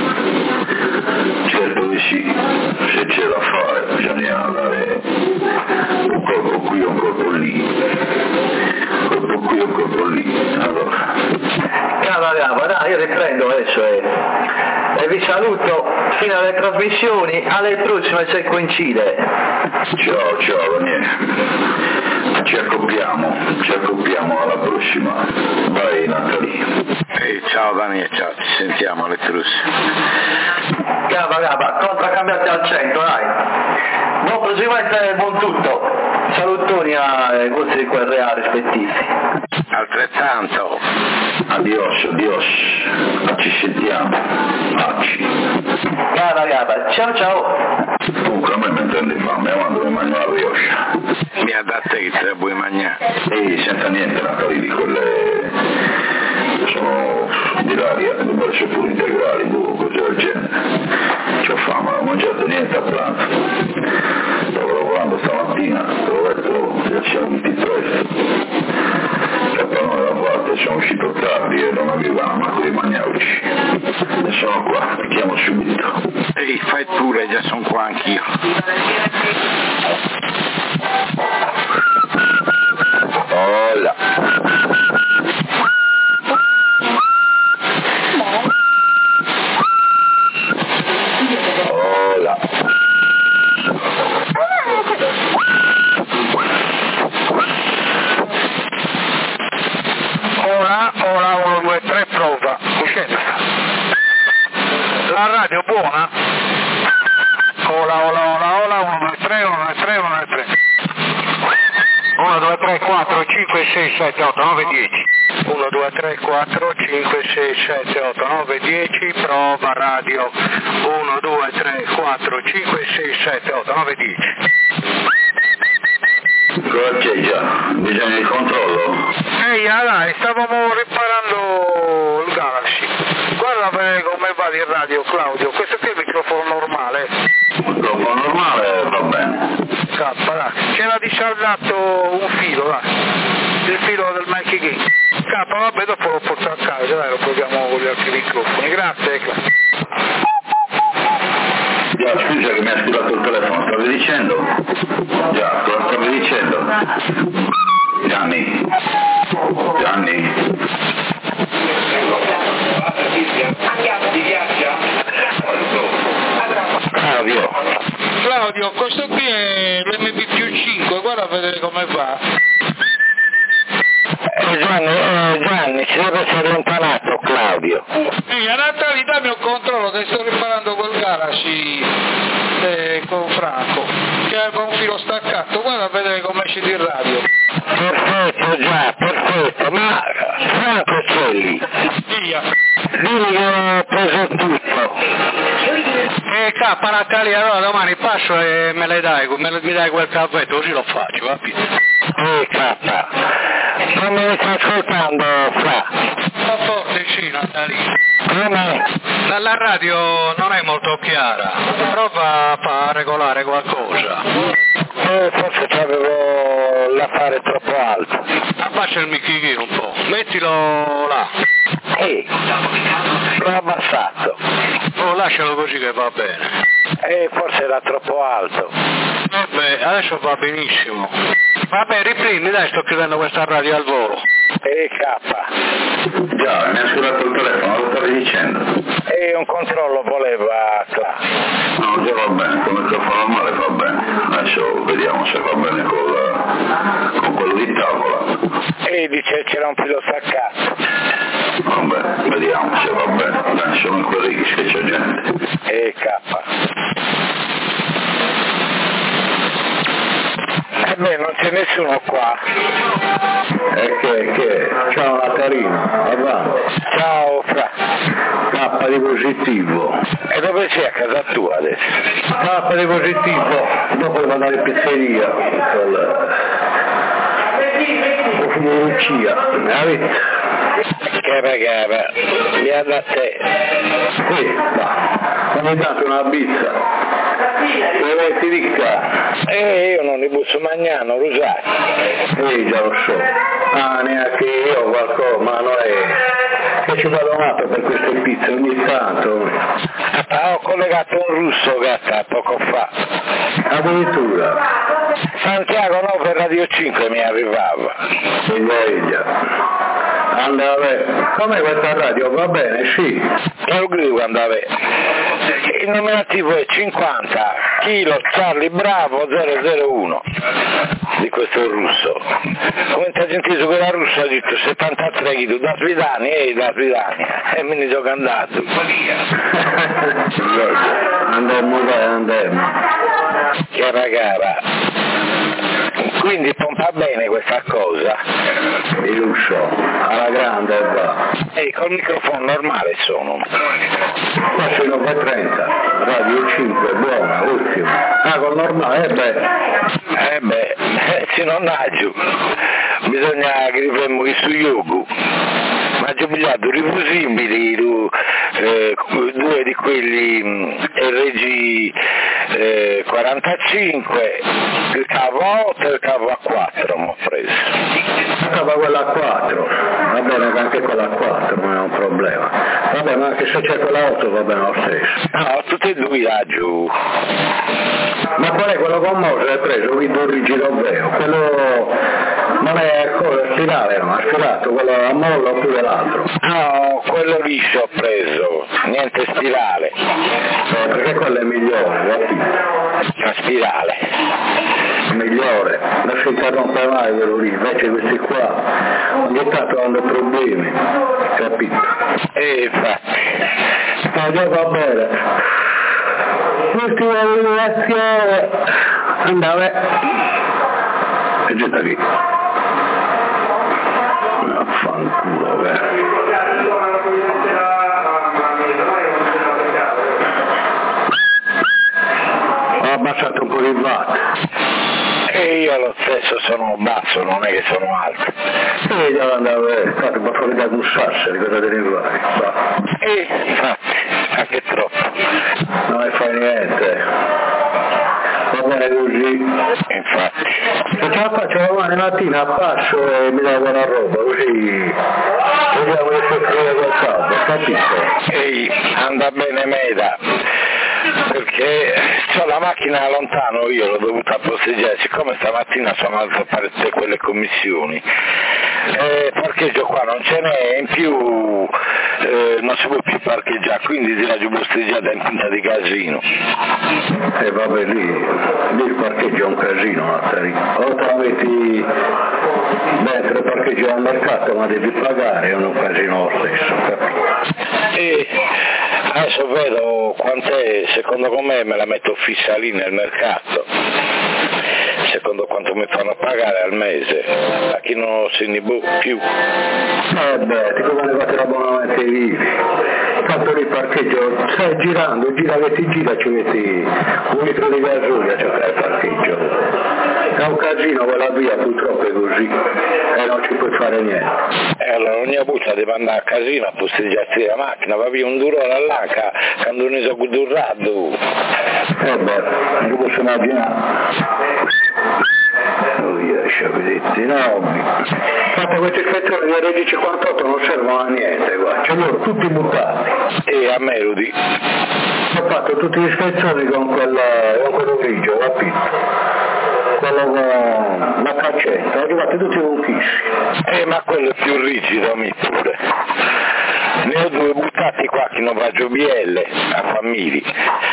certo di sì, se c'è da fare bisogna dare un colpo qui e un colpo lì, un colpo qui e un colpo lì, allora. Cava cava, dai, io riprendo adesso e, e vi saluto fino alle trasmissioni, alle prossime se coincide. Ciao, ciao Daniele. ci accoppiamo, ci accoppiamo alla prossima. Vai Natalì. Ehi, ciao Daniele, ciao, ci sentiamo alle trusse. Gaba, gaba, contraccambiati al centro, dai. Buon proseguimento, buon tutto. Salutoni ai vostri Q R A rispettivi. Altrettanto. Adios, adios. Ci sentiamo. Acci. Gaba, gaba, ciao ciao. Comunque a me mi prende fame, quando mi mangio la rioscia. Mi ha dato te, te vuoi mangiare? Ehi, senza niente Natalì, di quelle... sono di l'aria, dovrebbero essere pure integrali, boh, cose del genere. C'ho fame, non ho mangiato niente a pranzo. Stavo lavorando stamattina, ho detto che ci siamo visti presto. Cioè per noi da parte siamo usciti tardi e non avevamo manco di mangiarci. E sono qua, ti chiamo subito. Ehi, fai pure, già sono qua anch'io. Hola. Hola. Ora, ora, uno, due, tre, prova. Uscita. La radio è buona? Ora, ora, ora, ora, uno, due, tre, uno, due, tre, uno, due, tre. uno, due, tre, quattro, cinque, sei, sette, otto, nove, dieci. uno, due, tre, quattro, cinque, sei, sette, otto, nove, dieci, prova radio. uno, due, tre, quattro, cinque, sei, sette, otto, nove, dieci. Cosa c'è già? Bisogno di controllo? Ehi, dai, stavamo riparando il Galaxy. Guarda bene come va di radio, Claudio. Questo qui è il microfono normale. Il microfono normale va bene. K, dai. C'era disaldato un filo, dai. Il filo del Mikey Game. K, vabbè, dopo lo porto a casa, dai, lo proviamo con gli altri microfoni. Grazie, Claudio. Già, scusa che mi ha scusato il telefono, stavi dicendo? Già, cosa stavi dicendo? Gianni? Gianni? Claudio? Claudio, questo qui è l'M P più cinque, guarda a vedere come va. Eh, Gianni, eh, Gianni, ci deve essere allontanato Claudio. Sì, a Natale dammi un controllo che sto riparando col Galaxy eh, con Franco, che aveva un filo staccato, guarda a vedere come esce di radio. Perfetto, già, perfetto, ma Franco c'è lì. Via. Dimmi che ho preso tutto. E K, Natale, allora domani passo e me le dai, me le, mi dai quel cappetto, così lo faccio, capito? Eh, K, non mi sto ascoltando, Fra. Ma forte sì, Natale. Come? La, la radio non è molto chiara, prova a regolare qualcosa. Eh, forse c'avevo l'affare troppo alto. Abbassa il micchino un po', mettilo là. Eh, l'ho abbassato. Oh, lascialo così che va bene. Eh, forse era troppo alto. Vabbè, adesso va benissimo. Vabbè, riprendi, dai, sto chiudendo questa radio al volo. Eh, K. Già, mi ha scusato il telefono, lo stavi dicendo? Eh, un controllo voleva, Cla. No, già va bene, con il microfono normale va bene. Adesso vediamo se va bene col, con quello di tavola. E dice c'era un filo staccato. Vabbè, vediamo se va bene. Dai, sono in quel rischio che c'è gente. E K. Eh beh, non c'è nessuno qua. E che, che? Ciao Natalino, avanti. Ciao, Fra. K di positivo. E dove sei? A casa tua adesso? K di positivo. Dopo devo andare in pizzeria. Con Lucia. Avete? Che ragazza, mi ha da te. Sì, ma mi date una pizza. Mi metti di qua. Eh, io non li posso mangiare, non lo sai. Sì, già lo so. Ah, neanche io qualcosa, ma non è... che ci vado matto per queste pizze ogni tanto. Ah, ho collegato un russo, gatta, poco fa. Addirittura. Santiago no, per Radio cinque mi arrivava. Iglia. Andare. Come questa radio? Va bene, sì. Che lo grido andava. Il nominativo è cinquanta Kilo Charlie Bravo zero zero uno di questo russo. Come ti ha sentito quella russa? Ha detto settantatré chili da Svidani e da Svidani e me ne sono andato. Andiamo, vai, andiamo. Chiara cara. Quindi pompa bene questa cosa. Il russo, alla grande e va. E col microfono normale sono. Qua sono nove trenta, radio cinque, buona, ultima. Ah, col normale, eh beh. Eh beh, se non aggiù, bisogna che riflemmo su yoga. Ma ci ho pigliato rifusibili, eh, due di quelli mh, R G eh, quarantacinque, il cavo a otto e il cavo a quattro mi ho preso. Stava quella a quattro, va bene che anche quella a quattro, non è un problema. Va bene, anche se c'è quella a otto va bene lo stesso. No, tutti e due laggiù. Ma qual è quello con Mose hai preso? Il rigiro vero? Quello non è cosa spirale, no? Ha spirato quello a mollo oppure l'altro? No, quello liscio ho preso, niente spirale. Eh, perché quello è migliore, capito? La spirale. Migliore, non si interrompe mai quello lì, invece questi qua ogni tanto hanno problemi, capito? E infatti. Ma già va bene. Ultima eliminazione. Andava. E già qui. Affanculo, vero. Ho abbassato un po' di watt. E io lo stesso sono basso, non è che sono alto. E devo andare a vedere, fate un po' fuori da gustasse, di cosa te ne fai? E infatti, anche troppo. Non ne fai niente. Va bene così. Infatti. Se ce la faccio domani mattina a passo e mi dà buona roba, così vediamo che si scrive qualcosa, capito? Ehi, anda bene Meda, perché c'ho la macchina lontano, io l'ho dovuta posteggiare, siccome stamattina sono andato a fare tutte quelle commissioni, eh, parcheggio qua non ce n'è, in più eh, non si può più parcheggiare, quindi ti la giù posteggiata in punta di casino. E vabbè lì, lì il parcheggio è un casino, o te la metti mentre parcheggi al mercato ma devi pagare, è un casino lo stesso, capito? E adesso vedo quant'è, secondo me me la metto fissa lì nel mercato, secondo quanto mi fanno pagare al mese, a chi non si ne può più. Eh beh, ti come fate l'abbonamento ai vivi, tanto lì parcheggio, stai girando, gira che ti gira, ci metti un litro di gasolio a cercare il parcheggio. È un casino quella via, purtroppo è così, e non ci puoi fare niente. E allora ogni volta devi andare a casino a posteggiarsi la macchina, va via un duro all'anca, quando ne so durrato. Eh beh, non posso immaginare. Oh io sciavedetti, no. Fate questi ispezioni di R G cinquantotto non servono a niente, guarda, ce l'ho tutti buttati. E a Melody? Ho fatto tutte le ispezioni con, quella, con quello grigio, capito? Quello con la caccetta, ho arrivati tutti conquissi. Eh ma quello è più rigido, mi pure. Ne ho due buttati qua che non va giù B L a famiglia.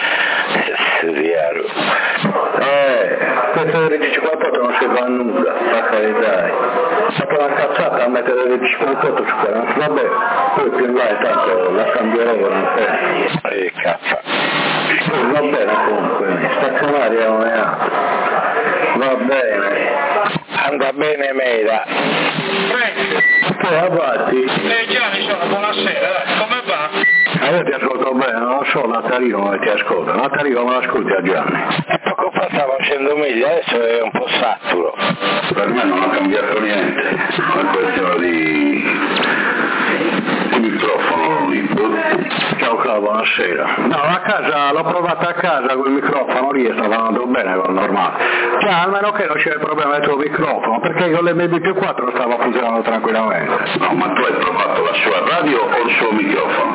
Eh, questo R G cinquantotto non serve a nulla, per carità. Ho fatto una cazzata a mettere R G cinquantotto su quella, vabbè, poi più in là intanto la cambierò non serve. E cazzo. Va bene comunque, stazionaria non è altro. Va bene. Anda bene Meda. Poi avanti. Eh Gianni, sono, buonasera, dai, come va? Ah, io ti ascolto bene, non lo so Natalino come ti ascolta, Natalino me l'ascolti a Gianni. E poco fa stavo facendo meglio, adesso è un po' saturo. Per me non ha cambiato niente, è una questione di, di microfono lì. Ciao Claudio, buonasera. No, a casa, l'ho provato a casa col microfono lì e stava andando bene con normale. Cioè, almeno che non c'è il problema del tuo microfono, perché con l'M B P quattro stava funzionando tranquillamente. No, ma tu hai provato la sua radio o il suo microfono?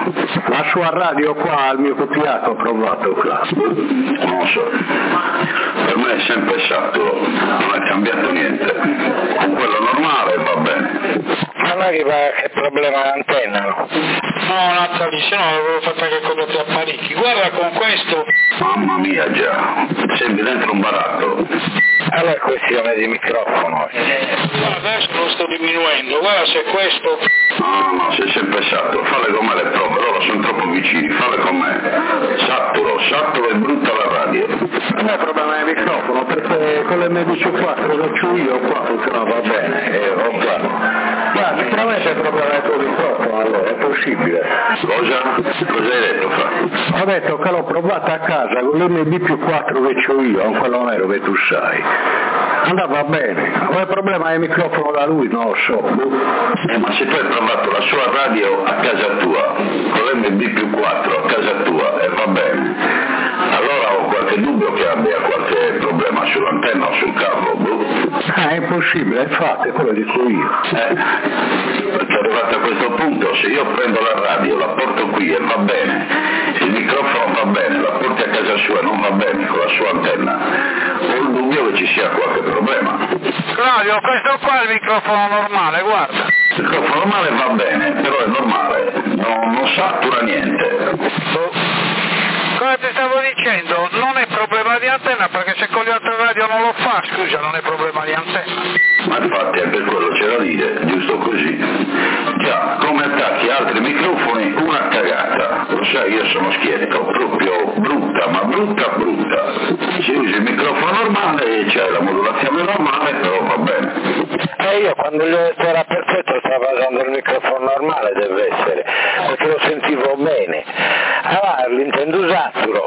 La sua radio qua al mio copiato ho provato qua. Non lo so, per me è sempre saturo, non è cambiato niente, con quello normale va bene. Non è che, che problema d'antenna, no? No, Natali, se no avevo fatto anche con altri apparecchi. Guarda con questo. Mamma mia già, sembri dentro un baratto. Allora è questione di microfono. Guarda, adesso lo sto diminuendo, guarda se questo. No, no, sei sempre saturo, falle con me le prove, loro sono troppo vicini, falle con me. Saturo, saturo e brutta la radio. Non è problema di microfono, perché con l'emme vu quattro che ho io qua funzionava bene, e ho qua. Ma sicuramente è problema del tuo microfono, allora, è possibile. Cosa? Cosa hai detto, Fra? Ho detto che l'ho provata a casa con l'emme vu quattro che ho io, con quello nero che tu sai. Andava bene, ma il problema è il microfono da lui, non lo so. Eh, ma se tu hai provato la sua radio a casa tua, con l'emme vu quattro a casa tua, e va bene, allora ho qualche dubbio che abbia qualche problema sull'antenna o sul cavo, boh. Ah, è impossibile, infatti, quello dico io. Eh, perché arrivato a questo punto, se io prendo la radio, la porto qui e va bene, il microfono va bene, la porti a casa sua e non va bene con la sua antenna, ho il dubbio che ci sia qualche problema. Claudio, questo qua è il microfono normale, guarda. Il microfono normale va bene, però è normale, non, non satura niente. Come ti stavo dicendo, non è problema di antenna, perché se con le altre radio non lo fa, scusa, non è problema di antenna. Ma infatti è per quello c'è da dire, giusto così. Già, come attacchi altri microfoni, una cagata. Lo sai, io sono schietto, proprio brutta, ma brutta brutta. Se usi il microfono normale, c'è la modulazione normale, però va bene. Eh, io quando gli ho detto era perfetto stavo usando il microfono normale, deve essere, perché lo sentivo bene. Allora l'intendo saturo,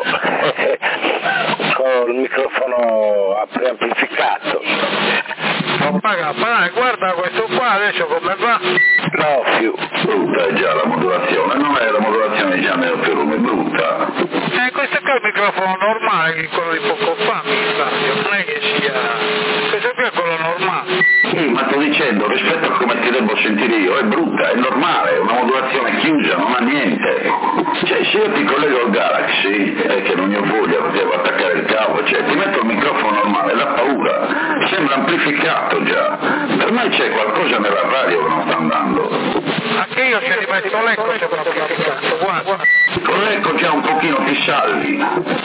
con il microfono preamplificato. Non paga, ma guarda questo qua adesso come va? No, più. Brutta è già la modulazione, non è la modulazione già nel volume, brutta. Eh, questo qua è il microfono normale, che quello di poco fa, mi Flavio, non è che sia... Questo qui è quello normale. Sì, ma sto dicendo, rispetto a come ti devo sentire io, è brutta, è normale, è una modulazione chiusa, non ha niente. Cioè, se io ti collego al Galaxy, eh, che non ne ho voglia perché devo attaccare il cavo, cioè, ti metto il microfono normale, da paura, sembra amplificato già. Per me c'è qualcosa nella radio che non sta andando. Anche io se ti metto l'eco sembra amplificato, guarda. Con l'eco già un pochino ti salvi.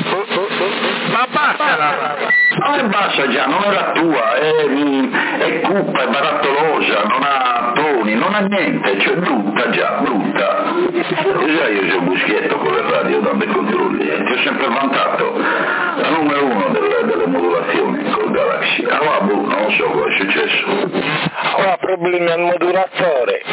Ma basta la radio. Non è bassa già, non è la tua, è, è cupa, è barattolosa, non ha toni, non ha niente, cioè brutta già, brutta. E già io sono buschietto con le radio dando i controlli, e ti ho sempre vantato la numero uno delle, delle modulazioni col Galaxy. Allora boh, non lo so cosa è successo. Ora problemi al modulatore.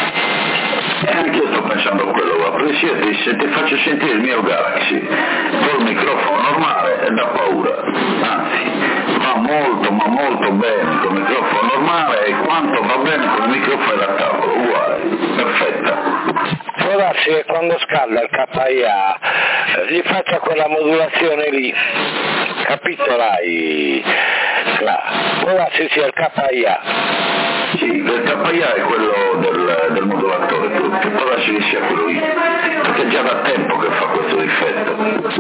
E anche io sto pensando a quello là, perché se, se ti faccio sentire il mio Galaxy col microfono normale è da paura, anzi va molto ma molto bene con il microfono normale e quanto va bene con il microfono da tavolo, uguale, perfetta. Può darsi che quando scalda il K I A eh, gli faccia quella modulazione lì, capito l'hai? Là. Può darsi sia il K I A. Sì, il K I A è quello del, del modulatore, che può darsi che sia quello lì, perché è già da tempo che fa questo difetto.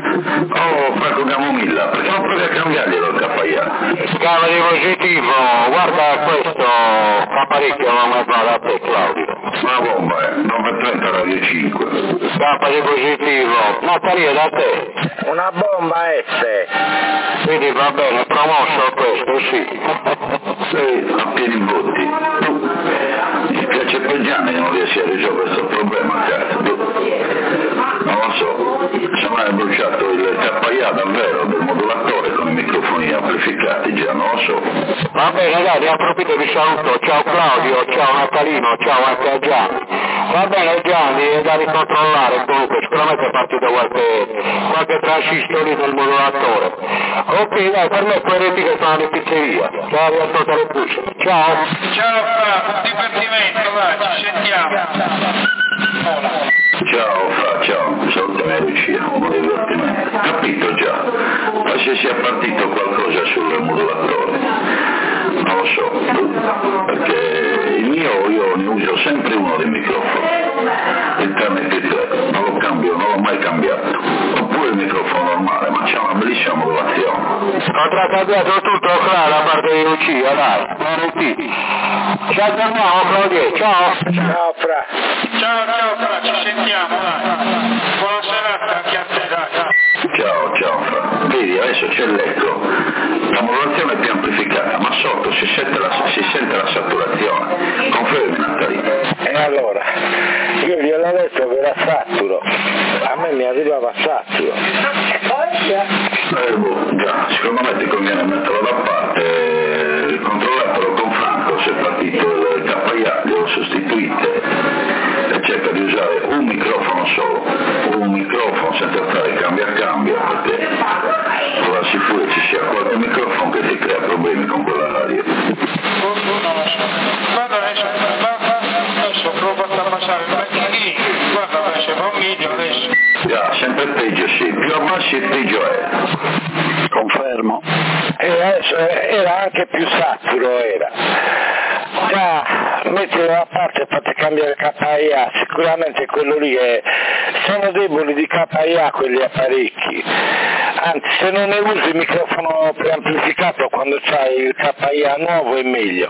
Oh, Franco Gamomilla, perché non provi a cambiarglielo il K I A? Scala di positivo, guarda questo fa parecchio come fa da te Claudio. Una bomba, eh, nove trenta Radio cinque. Scala di positivo, Natalia da te. Una bomba S. Quindi va bene, promosso questo, sì. Sei a pieni botti. Tu, mi spiace per Gianni che non riesci a risolvere questo problema, cazzo. Tu, non lo so, se mai è bruciato il K I A davvero del modulatore con i microfoni amplificati, già non lo so. Va bene, dai, ne approfitto e vi saluto. Ciao Claudio, ciao Natalino, ciao anche a Gianni. Va bene Gianni, è da ricontrollare comunque, sicuramente è partito qualche, qualche transistori del modulatore. Ok, dai, per me quei reti che stanno in pizzeria. Ciao, riascolta le cucce. Ciao. Ciao Fra, buon divertimento, va, ci sentiamo. Hola. Ciao Fra, ciao, salutami a Lucia, buon divertimento. Capito già, ma se sia partito qualcosa sul modulatore, non lo so, perché il mio io ne uso sempre uno dei microfoni, il T N P tre, non lo cambio, non lo benissimo la modulazione. Ho trattato tutto Clara, a parte di Lucia, dai, R T. Ci aggiorniamo Claudio, ciao! Ciao Fra! Ciao, ciao Fra, ci sentiamo, dai. Buona serata anche a te, dai. Ciao, ciao Fra. Vedi, adesso c'è l'eco, la modulazione è più amplificata, ma sotto si sente la, si sente la saturazione. Confermi Natalino? E allora, io gliel'ho detto che era saturo, a me mi arrivava saturo. Eh, boh, già, secondo me ti conviene metterlo da parte, controllatelo con Franco, se è partito il K I A, glielo sostituite e cerca di usare un microfono solo, un microfono senza fare cambio a cambio, perché ora sicuro ci sia qualche microfono che ti crea problemi con quella radio. Non lo so. Guarda adesso, adesso ho provato a passare il mettini, guarda adesso va un video adesso. Già, sempre peggio sì, più abbassi peggio è. Confermo. E adesso era anche più saturo, era. Già, mettilo da parte e fate cambiare K I A, sicuramente quello lì è... sono deboli di K I A quegli apparecchi. Anzi, se non ne usi il microfono preamplificato quando c'hai il K I A nuovo è meglio.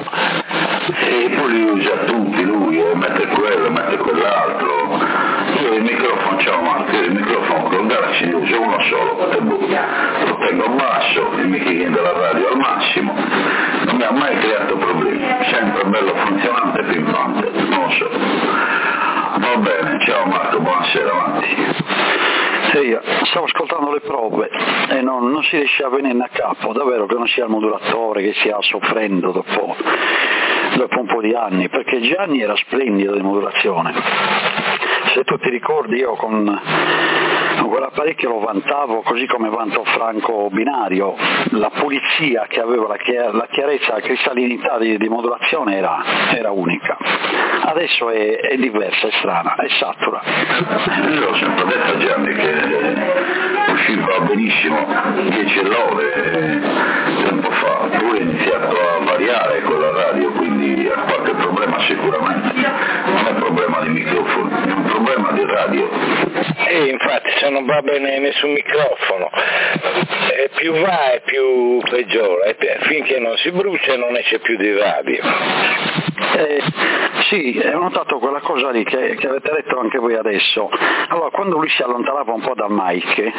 E poi li usa tutti lui, e mette quello, mette quell'altro. Io il microfono, ciao Marco, io il microfono con Galaxy ne uso uno solo, e boh, lo tengo basso, il mic della radio al massimo, non mi ha mai creato problemi, sempre bello funzionante e pimpante, non lo so. Va bene, ciao Marco, buonasera, avanti. Sì, stavo ascoltando le prove e non, non si riesce a venirne a capo, davvero che non sia il modulatore che stia soffrendo dopo, dopo un po' di anni, perché Gianni era splendido di modulazione. Se tu ti ricordi io con, con quell'apparecchio lo vantavo così come vanto Franco Binario, la pulizia che aveva, la, chiar- la chiarezza, la cristallinità di, di modulazione era, era unica. Adesso è, è diversa, è strana, è satura. Io ho sempre detto a Gianni che usciva benissimo dieci lode tempo fa, poi ha iniziato a variare con la radio, quindi ha qualche problema sicuramente, non è problema di microfono, è un problema di radio. E infatti se non va bene nessun microfono, e più va e più peggiora, e finché non si brucia non esce più di radio. Eh, sì, ho notato quella cosa lì che, che avete detto anche voi adesso. Allora, quando lui si allontanava un po' dal mic,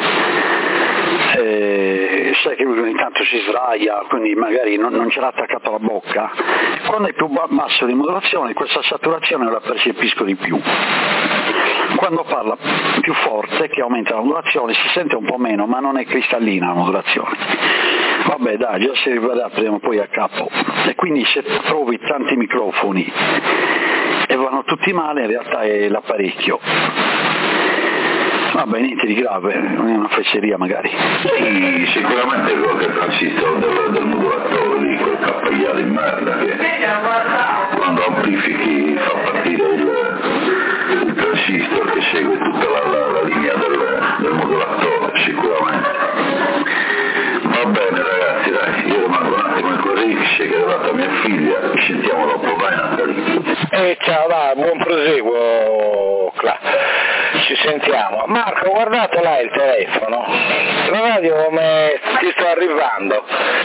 eh, sai che lui ogni tanto si sdraia, quindi magari non, non ce l'ha attaccato alla bocca. Quando è più basso di modulazione, questa saturazione la percepisco di più. Quando parla più forte, che aumenta la modulazione, si sente un po' meno, ma non è cristallina la modulazione. Vabbè dai, già si rivedrà prima o poi a capo. E quindi se trovi tanti microfoni e vanno tutti male, in realtà è l'apparecchio. Vabbè, niente di grave, non è una fesseria magari. Sì, sicuramente qualche transistor del, del modulatore lì, quel K I A di merda che quando amplifichi fa partire il, il transistor che segue tutta la, la, la linea del, del modulatore, sicuramente. Va bene ragazzi, dai, io rimango un attimo in corrice che è arrivata mia figlia, ci sentiamo dopo, vai Natalie. E ciao, va, buon proseguo, Cla. Ci sentiamo. Marco, guardate là il telefono, la radio come ti sto arrivando?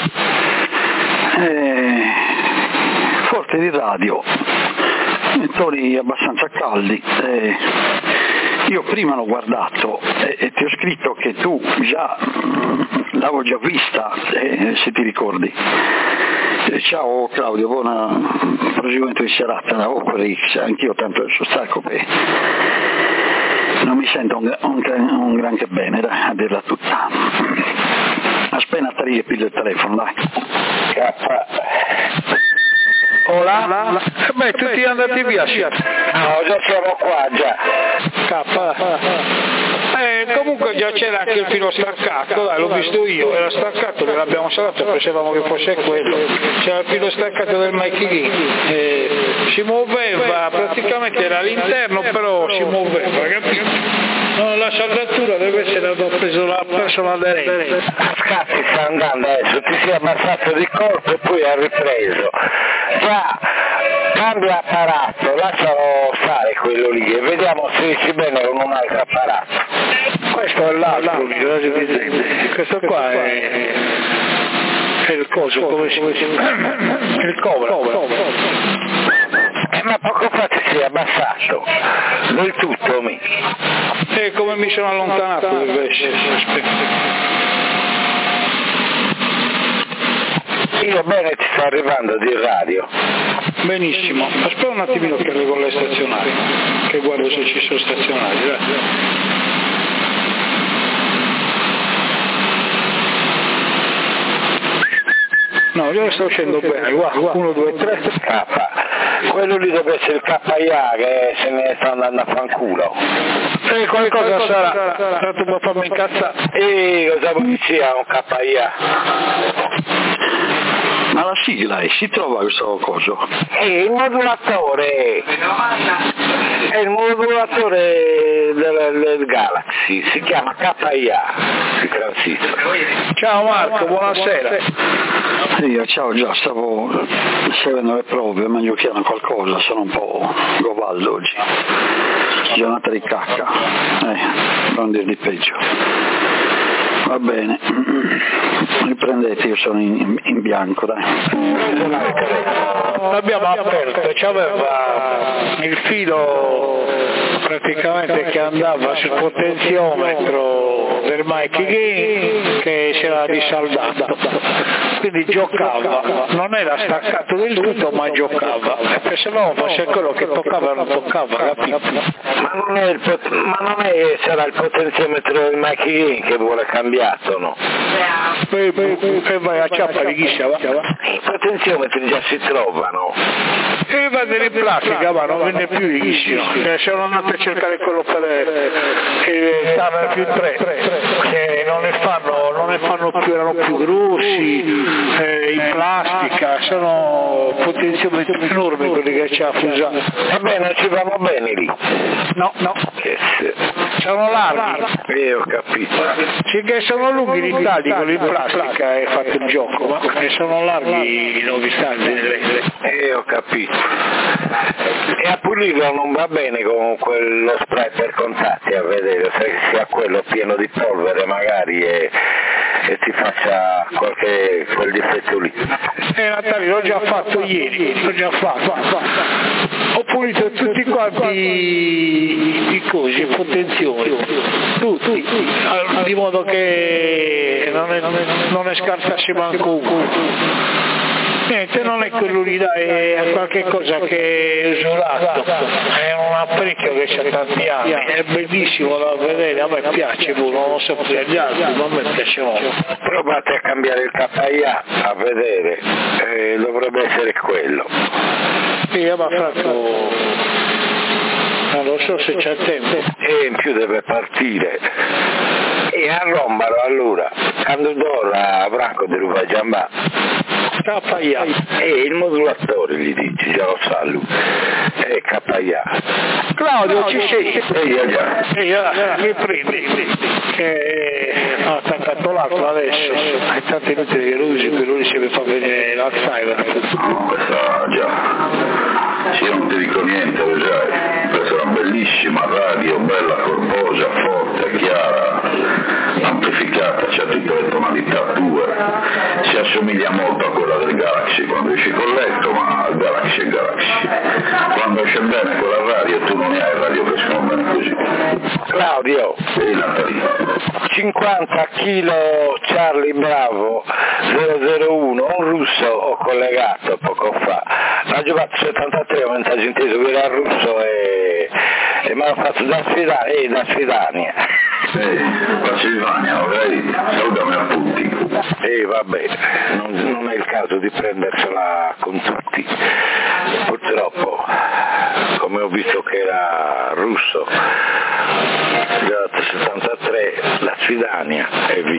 Eh, forte di radio, toni abbastanza caldi. Eh, io prima l'ho guardato e, e ti ho scritto che tu già l'avevo già vista, eh, se ti ricordi. Eh, ciao Claudio, buona proseguimento di serata da Opera X, anch'io tanto adesso stacco che non mi sento un, un, un granché bene, dai, a dirla tutta. Aspetta Natalia, piglio il telefono, dai. Hola? Beh, tutti andati via, sì. No, già siamo qua, già. K. Eh, comunque già c'era anche il filo staccato, dai, l'ho visto io, era staccato, che l'abbiamo salvato, pensavamo che fosse quello. C'era il filo staccato del Mikey, eh, si muoveva, praticamente era all'interno, però si muoveva, capito? No, la saldatura deve essere aver preso la persona aderente. A scatti sta andando adesso, ti sei ammazzato di colpo e poi ha ripreso. Già, cambia apparato, lascialo stare quello lì e vediamo se esci bene con un altro apparato. questo è l'altro, questo qua è, è il coso, come si dice? Il cobra. Eh, ma poco fa ti sei abbassato, del tutto mi. E come mi sono allontanato invece? Io bene, ti sto arrivando di radio. Benissimo, aspetta un attimino che arrivo alle stazionarie, che guardo se ci sono stazionari, dai. No, io sto uscendo bene, guarda, uno, due, tre. K, quello lì deve essere il K I A che se ne sta andando a fanculo. E qualcosa sarà, tanto può farmi incazzare. E cosa vuoi sia un K I A? Ma la sigla è, si trova questo coso? È il modulatore, è il modulatore del, del Galaxy, si chiama K I A, il transistor. Ciao Marco, buonasera. Io ciao, già stavo seguendo le prove, meglio chiedere qualcosa, sono un po' gobaldo oggi. Giornata di cacca, eh, non dir di peggio. Va bene, riprendete, io sono in, in bianco, dai. L'abbiamo aperto, c'aveva il filo praticamente che andava sul potenziometro del Mikey Game che si era risaldato, quindi giocava, non era staccato del tutto ma giocava, e pensavamo fosse quello che toccava e non toccava, capito? Ma non è, il pot- ma non è sarà il potenziometro del Mikey Game che vuole cambiato, no? E vai a ciappa di chissà, va? I potenziometri già si trovano. E va in plastica, ma non vende più di chissà, sono andato a cercare quello per il Turner più tre, che non ne fanno, non ne fanno più, erano più grossi, eh, in plastica, sono potenziometri enormi quelli che ci ha fusato. Ebbene, non ci vanno bene lì. No, no, Che se... sono larghi. Eh, ho capito. Sì, che sono lunghi gli tagli, quelli in plastica è fatto il gioco, ma che sono larghi i nuovi tagli. Eh, ho capito. E a pulirlo non va bene con quello spray per contatti, a vedere se sia quello pieno di polvere magari e, e ti faccia qualche quel difetto lì. Eh Natale, l'ho già fatto ieri, l'ho già fatto. Ho pulito tutti quanti i, i cosi, i potenzioni, tutti, di modo che non ne, non ne scartasse manco uno. Niente, non è quello lì, dai, è qualche cosa che è usurato, è un apparecchio che c'ha tanti anni, è bellissimo da vedere, a me piace, non lo so per gli altri, ma a me piace molto. Provate a cambiare il K I A a vedere, eh, dovrebbe essere quello. Sì, ma Franco, non lo so se c'è tempo. E in più deve partire. E a rombalo allora, quando d'ora a Branco di Ruva Giambà. K I A. E il modulatore gli dici, già lo sa lui. E K I A. Claudio, ci sei? E io già. E io mi prendi, che ho attaccato l'altro adesso, è tanto inutile che lo usi, per lui si mi fa vedere l'Alzheimer. No, questa già, sì, non ti dico niente, vedrai, questa è una bellissima radio, bella, corposa, forte, chiara, amplificata, c'ha tutte le tonalità tue, si assomiglia molto a quella del Galaxy quando esci con letto, ma il Galaxy è Galaxy. Quando esce bene quella radio tu non ne hai radio che sono bene così. Claudio. E Natalia. cinquanta chilo Charlie Bravo zero zero uno, un russo ho collegato poco fa, ha giocato settantatré, ho messaggio inteso che era russo e, e mi hanno fatto da Svidania, eh, da Svidania. Ehi, la Silvania, ok? Salutami a tutti. E eh, vabbè, non, non è il caso di prendersela con tutti, purtroppo, come ho visto che era russo, settantatré, la Svidania e via.